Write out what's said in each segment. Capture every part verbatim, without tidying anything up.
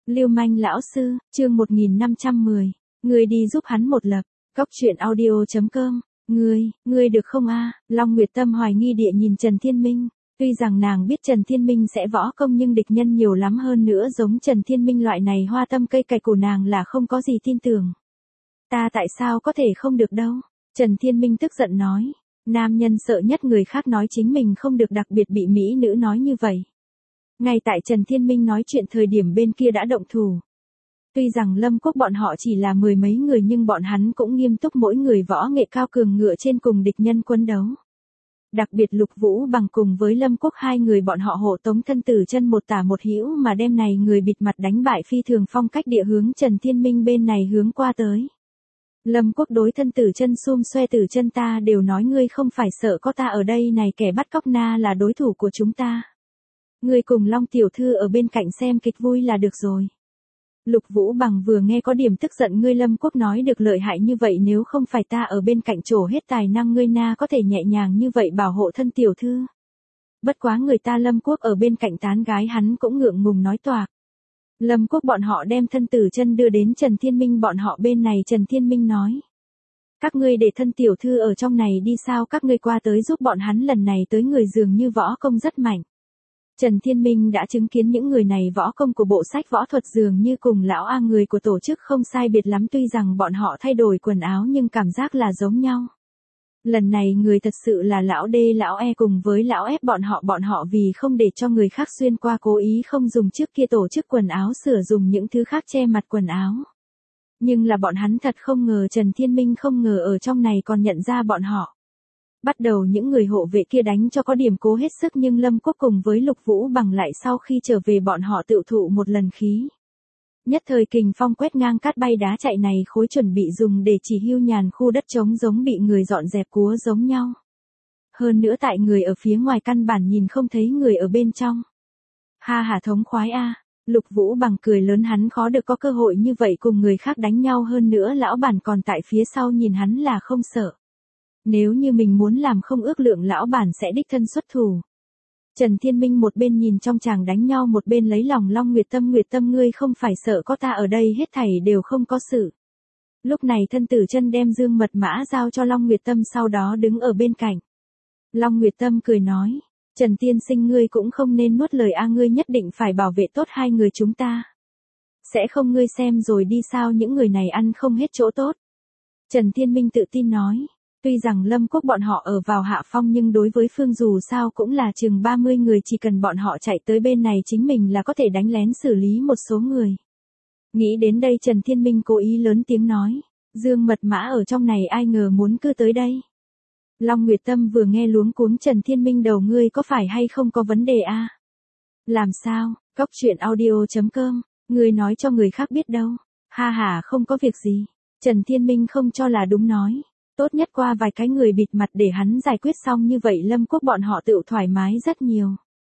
Lưu manh lão sư, chương một nghìn năm trăm mười. Ngươi đi giúp hắn một lập. Cóc truyện audio chấm com. Ngươi, ngươi được không a? Long Nguyệt Tâm hoài nghi địa nhìn Trần Thiên Minh. Tuy rằng nàng biết Trần Thiên Minh sẽ võ công nhưng địch nhân nhiều lắm, hơn nữa giống Trần Thiên Minh loại này hoa tâm cây cày của nàng là không có gì tin tưởng. Ta tại sao có thể không được đâu? Trần Thiên Minh tức giận nói. Nam nhân sợ nhất người khác nói chính mình không được, đặc biệt bị mỹ nữ nói như vậy. Ngay tại Trần Thiên Minh nói chuyện thời điểm bên kia đã động thủ. Tuy rằng Lâm Quốc bọn họ chỉ là mười mấy người nhưng bọn hắn cũng nghiêm túc, mỗi người võ nghệ cao cường, ngựa trên cùng địch nhân quân đấu. Đặc biệt Lục Vũ Bằng cùng với Lâm Quốc hai người bọn họ hộ tống Thân Tử Chân một tả một hữu mà đem này người bịt mặt đánh bại phi thường phong cách địa hướng Trần Thiên Minh bên này hướng qua tới. Lâm Quốc đối Thân Tử Chân xum xoe: Tử Chân, ta đều nói ngươi không phải sợ có ta ở đây này, kẻ bắt cóc na là đối thủ của chúng ta. Ngươi cùng Long tiểu thư ở bên cạnh xem kịch vui là được rồi. Lục Vũ Bằng vừa nghe có điểm tức giận, ngươi Lâm Quốc nói được lợi hại như vậy, nếu không phải ta ở bên cạnh trổ hết tài năng ngươi na có thể nhẹ nhàng như vậy bảo hộ thân tiểu thư. Bất quá người ta Lâm Quốc ở bên cạnh tán gái hắn cũng ngượng ngùng nói toạc. Lâm Quốc bọn họ đem Thân Tử Chân đưa đến Trần Thiên Minh bọn họ bên này, Trần Thiên Minh nói. Các ngươi để thân tiểu thư ở trong này đi sao, các ngươi qua tới giúp bọn hắn, lần này tới người dường như võ công rất mạnh. Trần Thiên Minh đã chứng kiến những người này võ công của bộ sách võ thuật dường như cùng lão A người của tổ chức không sai biệt lắm, tuy rằng bọn họ thay đổi quần áo nhưng cảm giác là giống nhau. Lần này người thật sự là lão D, lão E cùng với lão F bọn họ, bọn họ vì không để cho người khác xuyên qua cố ý không dùng trước kia tổ chức quần áo, sửa dùng những thứ khác che mặt quần áo. Nhưng là bọn hắn thật không ngờ, Trần Thiên Minh không ngờ ở trong này còn nhận ra bọn họ. Bắt đầu những người hộ vệ kia đánh cho có điểm cố hết sức, nhưng Lâm Quốc cùng với Lục Vũ Bằng lại sau khi trở về bọn họ tự thụ một lần khí. Nhất thời kình phong quét ngang, cát bay đá chạy, này khối chuẩn bị dùng để chỉ hưu nhàn khu đất trống giống bị người dọn dẹp cúa giống nhau. Hơn nữa tại người ở phía ngoài căn bản nhìn không thấy người ở bên trong. Ha hả thống khoái a. Lục Vũ Bằng cười lớn, hắn khó được có cơ hội như vậy cùng người khác đánh nhau, hơn nữa lão bản còn tại phía sau nhìn hắn là không sợ. Nếu như mình muốn làm không ước lượng, lão bản sẽ đích thân xuất thủ. Trần Thiên Minh một bên nhìn trong chàng đánh nhau một bên lấy lòng Long Nguyệt Tâm: Nguyệt Tâm, ngươi không phải sợ có ta ở đây, hết thảy đều không có sự. Lúc này Thân Tử Chân đem dương mật mã giao cho Long Nguyệt Tâm, sau đó đứng ở bên cạnh. Long Nguyệt Tâm cười nói, Trần tiên sinh ngươi cũng không nên nuốt lời a, ngươi nhất định phải bảo vệ tốt hai người chúng ta. Sẽ không ngươi xem rồi đi sao, những người này ăn không hết chỗ tốt. Trần Thiên Minh tự tin nói. Tuy rằng Lâm Quốc bọn họ ở vào hạ phong nhưng đối với phương dù sao cũng là chừng ba mươi người, chỉ cần bọn họ chạy tới bên này chính mình là có thể đánh lén xử lý một số người. Nghĩ đến đây Trần Thiên Minh cố ý lớn tiếng nói, dương mật mã ở trong này ai ngờ muốn cư tới đây. Long Nguyệt Tâm vừa nghe luống cuống, Trần Thiên Minh đầu ngươi có phải hay không có vấn đề a? Làm sao? Cóc truyện audio chấm com. Ngươi nói cho người khác biết đâu. Ha ha, không có việc gì. Trần Thiên Minh không cho là đúng nói. Tốt nhất qua vài cái người bịt mặt để hắn giải quyết xong, như vậy Lâm Quốc bọn họ tự thoải mái rất nhiều.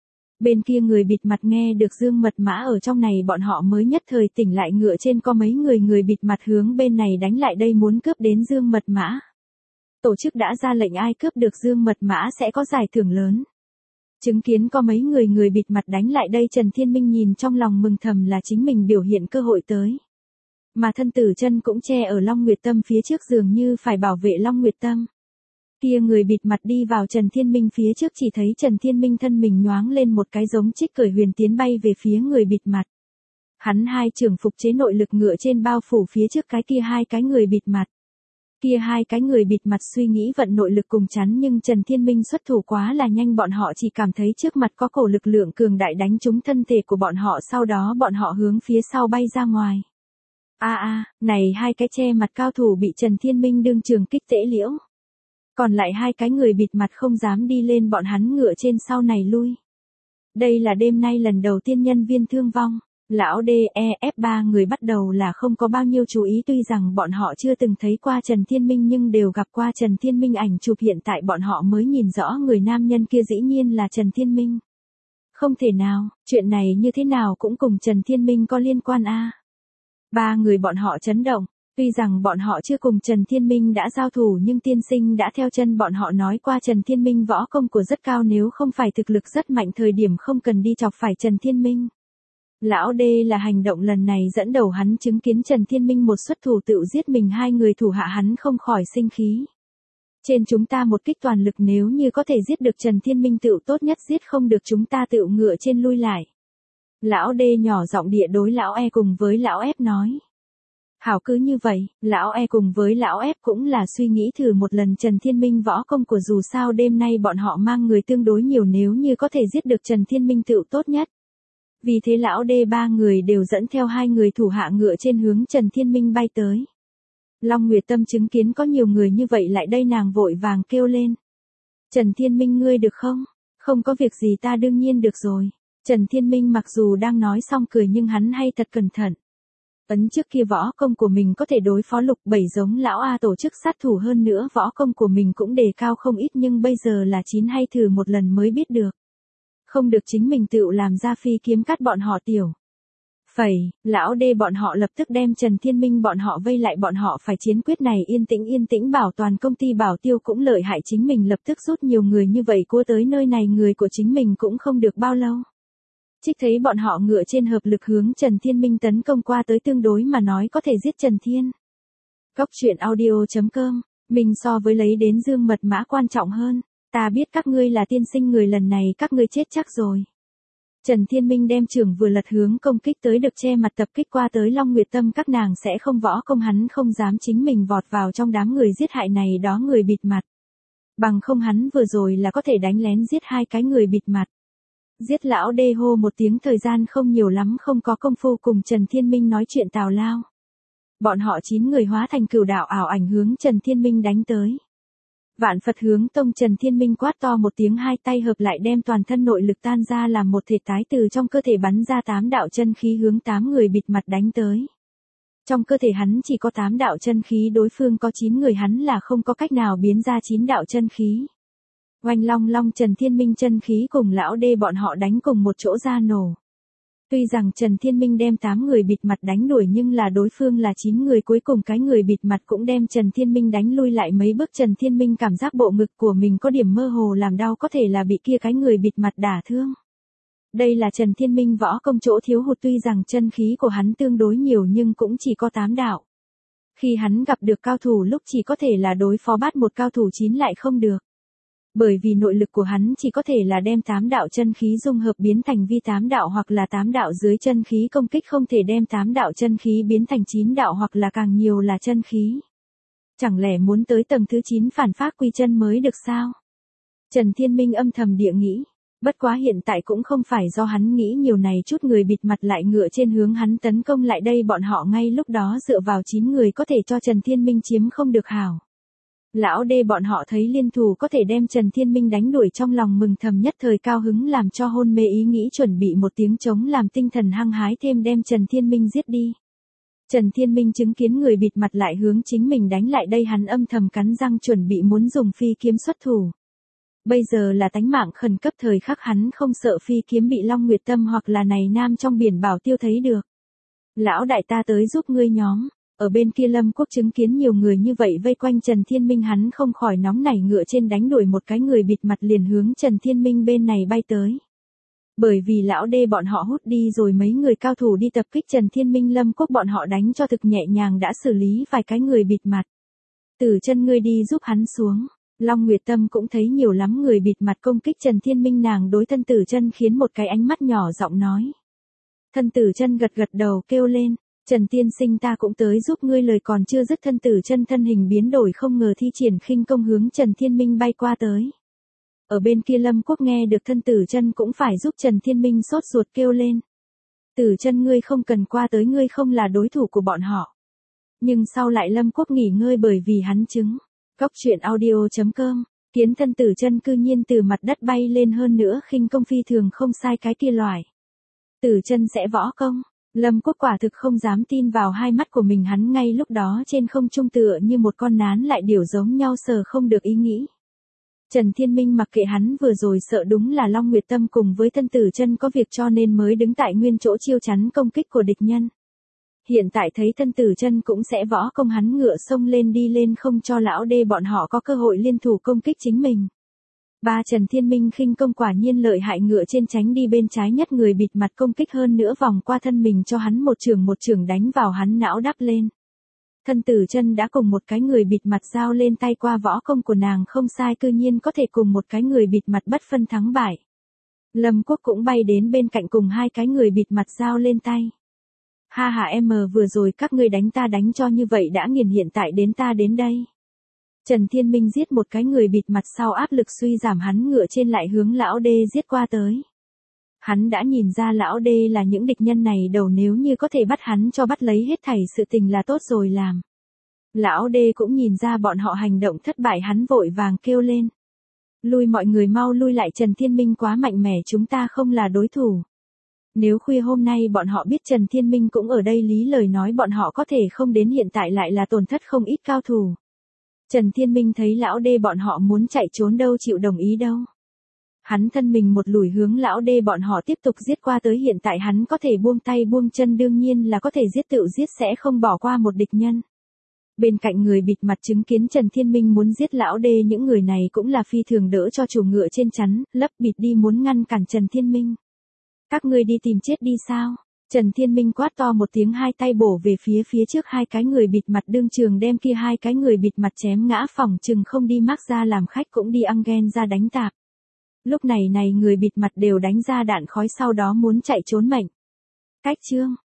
Bên kia người bịt mặt nghe được dương mật mã ở trong này bọn họ mới nhất thời tỉnh lại, ngựa trên có mấy người người bịt mặt hướng bên này đánh lại đây muốn cướp đến dương mật mã. Tổ chức đã ra lệnh ai cướp được dương mật mã sẽ có giải thưởng lớn. Chứng kiến có mấy người người bịt mặt đánh lại đây, Trần Thiên Minh nhìn trong lòng mừng thầm là chính mình biểu hiện cơ hội tới. Mà Thân Tử Chân cũng che ở Long Nguyệt Tâm phía trước, dường như phải bảo vệ Long Nguyệt Tâm. Kia người bịt mặt đi vào Trần Thiên Minh phía trước, chỉ thấy Trần Thiên Minh thân mình nhoáng lên một cái giống trích cởi huyền tiến bay về phía người bịt mặt. Hắn hai trưởng phục chế nội lực, ngựa trên bao phủ phía trước cái kia hai cái người bịt mặt. Kia hai cái người bịt mặt suy nghĩ vận nội lực cùng chắn, nhưng Trần Thiên Minh xuất thủ quá là nhanh, bọn họ chỉ cảm thấy trước mặt có cổ lực lượng cường đại đánh trúng thân thể của bọn họ, sau đó bọn họ hướng phía sau bay ra ngoài. A a, này hai cái che mặt cao thủ bị Trần Thiên Minh đương trường kích tễ liễu. Còn lại hai cái người bịt mặt không dám đi lên, bọn hắn ngựa trên sau này lui. Đây là đêm nay lần đầu tiên nhân viên thương vong. Lão D, E, F ba người bắt đầu là không có bao nhiêu chú ý, tuy rằng bọn họ chưa từng thấy qua Trần Thiên Minh nhưng đều gặp qua Trần Thiên Minh ảnh chụp, hiện tại bọn họ mới nhìn rõ người nam nhân kia dĩ nhiên là Trần Thiên Minh. Không thể nào, chuyện này như thế nào cũng cùng Trần Thiên Minh có liên quan a. Ba người bọn họ chấn động, tuy rằng bọn họ chưa cùng Trần Thiên Minh đã giao thủ nhưng tiên sinh đã theo chân bọn họ nói qua Trần Thiên Minh võ công của rất cao, nếu không phải thực lực rất mạnh thời điểm không cần đi chọc phải Trần Thiên Minh. Lão đê là hành động lần này dẫn đầu hắn chứng kiến Trần Thiên Minh một xuất thủ tự giết mình hai người thủ hạ hắn không khỏi sinh khí. Trên chúng ta một kích toàn lực nếu như có thể giết được Trần Thiên Minh tự tốt nhất giết không được chúng ta tự ngựa trên lui lại. Lão đê nhỏ giọng địa đối lão E cùng với lão F nói. Hảo cứ như vậy, lão E cùng với lão F cũng là suy nghĩ thử một lần Trần Thiên Minh võ công của dù sao đêm nay bọn họ mang người tương đối nhiều nếu như có thể giết được Trần Thiên Minh tự tốt nhất. Vì thế lão đê ba người đều dẫn theo hai người thủ hạ ngựa trên hướng Trần Thiên Minh bay tới. Long Nguyệt Tâm chứng kiến có nhiều người như vậy lại đây nàng vội vàng kêu lên. Trần Thiên Minh ngươi được không? Không có việc gì ta đương nhiên được rồi. Trần Thiên Minh mặc dù đang nói xong cười nhưng hắn hay thật cẩn thận. Ấn trước kia võ công của mình có thể đối phó lục bảy giống lão A tổ chức sát thủ hơn nữa võ công của mình cũng đề cao không ít nhưng bây giờ là chín hay thử một lần mới biết được. Không được chính mình tự làm ra phi kiếm cắt bọn họ tiểu. Phẩy, lão đê bọn họ lập tức đem Trần Thiên Minh bọn họ vây lại bọn họ phải chiến quyết này yên tĩnh yên tĩnh bảo toàn công ty bảo tiêu cũng lợi hại chính mình lập tức rút nhiều người như vậy cua tới nơi này người của chính mình cũng không được bao lâu. Trích thấy bọn họ ngựa trên hợp lực hướng Trần Thiên Minh tấn công qua tới tương đối mà nói có thể giết Trần Thiên. Góc truyện audio chấm com, mình so với lấy đến dương mật mã quan trọng hơn, ta biết các ngươi là tiên sinh người lần này các ngươi chết chắc rồi. Trần Thiên Minh đem trường vừa lật hướng công kích tới được che mặt tập kích qua tới Long Nguyệt Tâm các nàng sẽ không võ công hắn không dám chính mình vọt vào trong đám người giết hại này đó người bịt mặt. Bằng không hắn vừa rồi là có thể đánh lén giết hai cái người bịt mặt. Giết lão đê hô một tiếng thời gian không nhiều lắm không có công phu cùng Trần Thiên Minh nói chuyện tào lao. Bọn họ chín người hóa thành cửu đạo ảo ảnh hướng Trần Thiên Minh đánh tới. Vạn Phật hướng tông Trần Thiên Minh quát to một tiếng hai tay hợp lại đem toàn thân nội lực tan ra làm một thể tái từ trong cơ thể bắn ra tám đạo chân khí hướng tám người bịt mặt đánh tới. Trong cơ thể hắn chỉ có tám đạo chân khí đối phương có chín người hắn là không có cách nào biến ra chín đạo chân khí. Oanh long long Trần Thiên Minh chân khí cùng lão đê bọn họ đánh cùng một chỗ ra nổ. Tuy rằng Trần Thiên Minh đem tám người bịt mặt đánh đuổi nhưng là đối phương là chín người cuối cùng cái người bịt mặt cũng đem Trần Thiên Minh đánh lui lại mấy bước Trần Thiên Minh cảm giác bộ ngực của mình có điểm mơ hồ làm đau có thể là bị kia cái người bịt mặt đả thương. Đây là Trần Thiên Minh võ công chỗ thiếu hụt tuy rằng chân khí của hắn tương đối nhiều nhưng cũng chỉ có tám đạo. Khi hắn gặp được cao thủ lúc chỉ có thể là đối phó bắt một cao thủ chín lại không được. Bởi vì nội lực của hắn chỉ có thể là đem tám đạo chân khí dung hợp biến thành vi tám đạo hoặc là tám đạo dưới chân khí công kích không thể đem tám đạo chân khí biến thành chín đạo hoặc là càng nhiều là chân khí. Chẳng lẽ muốn tới tầng thứ chín phản phát quy chân mới được sao? Trần Thiên Minh âm thầm địa nghĩ. Bất quá hiện tại cũng không phải do hắn nghĩ nhiều này chút người bịt mặt lại ngựa trên hướng hắn tấn công lại đây bọn họ ngay lúc đó dựa vào chín người có thể cho Trần Thiên Minh chiếm không được hảo. Lão đê bọn họ thấy liên thủ có thể đem Trần Thiên Minh đánh đuổi trong lòng mừng thầm nhất thời cao hứng làm cho hôn mê ý nghĩ chuẩn bị một tiếng trống làm tinh thần hăng hái thêm đem Trần Thiên Minh giết đi. Trần Thiên Minh chứng kiến người bịt mặt lại hướng chính mình đánh lại đây hắn âm thầm cắn răng chuẩn bị muốn dùng phi kiếm xuất thủ. Bây giờ là tánh mạng khẩn cấp thời khắc hắn không sợ phi kiếm bị Long Nguyệt Tâm hoặc là này nam trong biển bảo tiêu thấy được. Lão đại ta tới giúp ngươi nhóm. Ở bên kia Lâm Quốc chứng kiến nhiều người như vậy vây quanh Trần Thiên Minh hắn không khỏi nóng nảy ngựa trên đánh đuổi một cái người bịt mặt liền hướng Trần Thiên Minh bên này bay tới. Bởi vì lão đê bọn họ hút đi rồi mấy người cao thủ đi tập kích Trần Thiên Minh Lâm Quốc bọn họ đánh cho thực nhẹ nhàng đã xử lý vài cái người bịt mặt. Từ chân ngươi đi giúp hắn xuống. Long Nguyệt Tâm cũng thấy nhiều lắm người bịt mặt công kích Trần Thiên Minh nàng đối thân tử chân khiến một cái ánh mắt nhỏ giọng nói. Thân tử chân gật gật đầu kêu lên. Trần tiên sinh ta cũng tới giúp ngươi lời còn chưa dứt thân tử chân thân hình biến đổi không ngờ thi triển khinh công hướng Trần Thiên Minh bay qua tới. Ở bên kia Lâm Quốc nghe được thân tử chân cũng phải giúp Trần Thiên Minh sốt ruột kêu lên. Tử chân ngươi không cần qua tới ngươi không là đối thủ của bọn họ. Nhưng sau lại Lâm Quốc nghỉ ngơi bởi vì hắn chứng. Góc truyện audio chấm com, kiến thân tử chân cư nhiên từ mặt đất bay lên hơn nữa khinh công phi thường không sai cái kia loại. Tử chân sẽ võ công. Lâm Quốc quả thực không dám tin vào hai mắt của mình hắn ngay lúc đó trên không trung tựa như một con nán lại điều giống nhau sờ không được ý nghĩ. Trần Thiên Minh mặc kệ hắn vừa rồi sợ đúng là Long Nguyệt Tâm cùng với thân tử chân có việc cho nên mới đứng tại nguyên chỗ chiêu chắn công kích của địch nhân. Hiện tại thấy thân tử chân cũng sẽ võ công hắn ngựa xông lên đi lên không cho lão đê bọn họ có cơ hội liên thủ công kích chính mình. Ba Trần Thiên Minh khinh công quả nhiên lợi hại, ngựa trên tránh đi bên trái nhất, người bịt mặt công kích hơn nữa vòng qua thân mình cho hắn một chưởng một chưởng đánh vào hắn não đắp lên. Thân Tử Chân đã cùng một cái người bịt mặt giao lên tay, qua võ công của nàng không sai, cư nhiên có thể cùng một cái người bịt mặt bất phân thắng bại. Lâm Quốc cũng bay đến bên cạnh cùng hai cái người bịt mặt giao lên tay. Ha ha em vừa rồi các ngươi đánh ta đánh cho như vậy đã nghiền, hiện tại đến ta đến đây. Trần Thiên Minh giết một cái người bịt mặt sau áp lực suy giảm, hắn ngựa trên lại hướng lão đê giết qua tới. Hắn đã nhìn ra lão đê là những địch nhân này đầu, nếu như có thể bắt hắn cho bắt lấy hết thảy sự tình là tốt rồi làm. Lão đê cũng nhìn ra bọn họ hành động thất bại, hắn vội vàng kêu lên. Lui, mọi người mau lui lại, Trần Thiên Minh quá mạnh mẽ, chúng ta không là đối thủ. Nếu khuya hôm nay bọn họ biết Trần Thiên Minh cũng ở đây, lý lời nói bọn họ có thể không đến, hiện tại lại là tổn thất không ít cao thủ. Trần Thiên Minh thấy lão đê bọn họ muốn chạy trốn đâu chịu đồng ý đâu. Hắn thân mình một lùi hướng lão đê bọn họ tiếp tục giết qua tới, hiện tại hắn có thể buông tay buông chân, đương nhiên là có thể giết tự giết, sẽ không bỏ qua một địch nhân. Bên cạnh người bịt mặt chứng kiến Trần Thiên Minh muốn giết lão đê, những người này cũng là phi thường đỡ cho chủ ngựa trên chắn, lấp bịt đi muốn ngăn cản Trần Thiên Minh. Các ngươi đi tìm chết đi sao? Trần Thiên Minh quát to một tiếng, hai tay bổ về phía phía trước hai cái người bịt mặt, đương trường đem kia hai cái người bịt mặt chém ngã, phòng chừng không đi mác ra làm khách cũng đi ăn ghen ra đánh tạp. Lúc này này người bịt mặt đều đánh ra đạn khói, sau đó muốn chạy trốn mệnh. Cách chương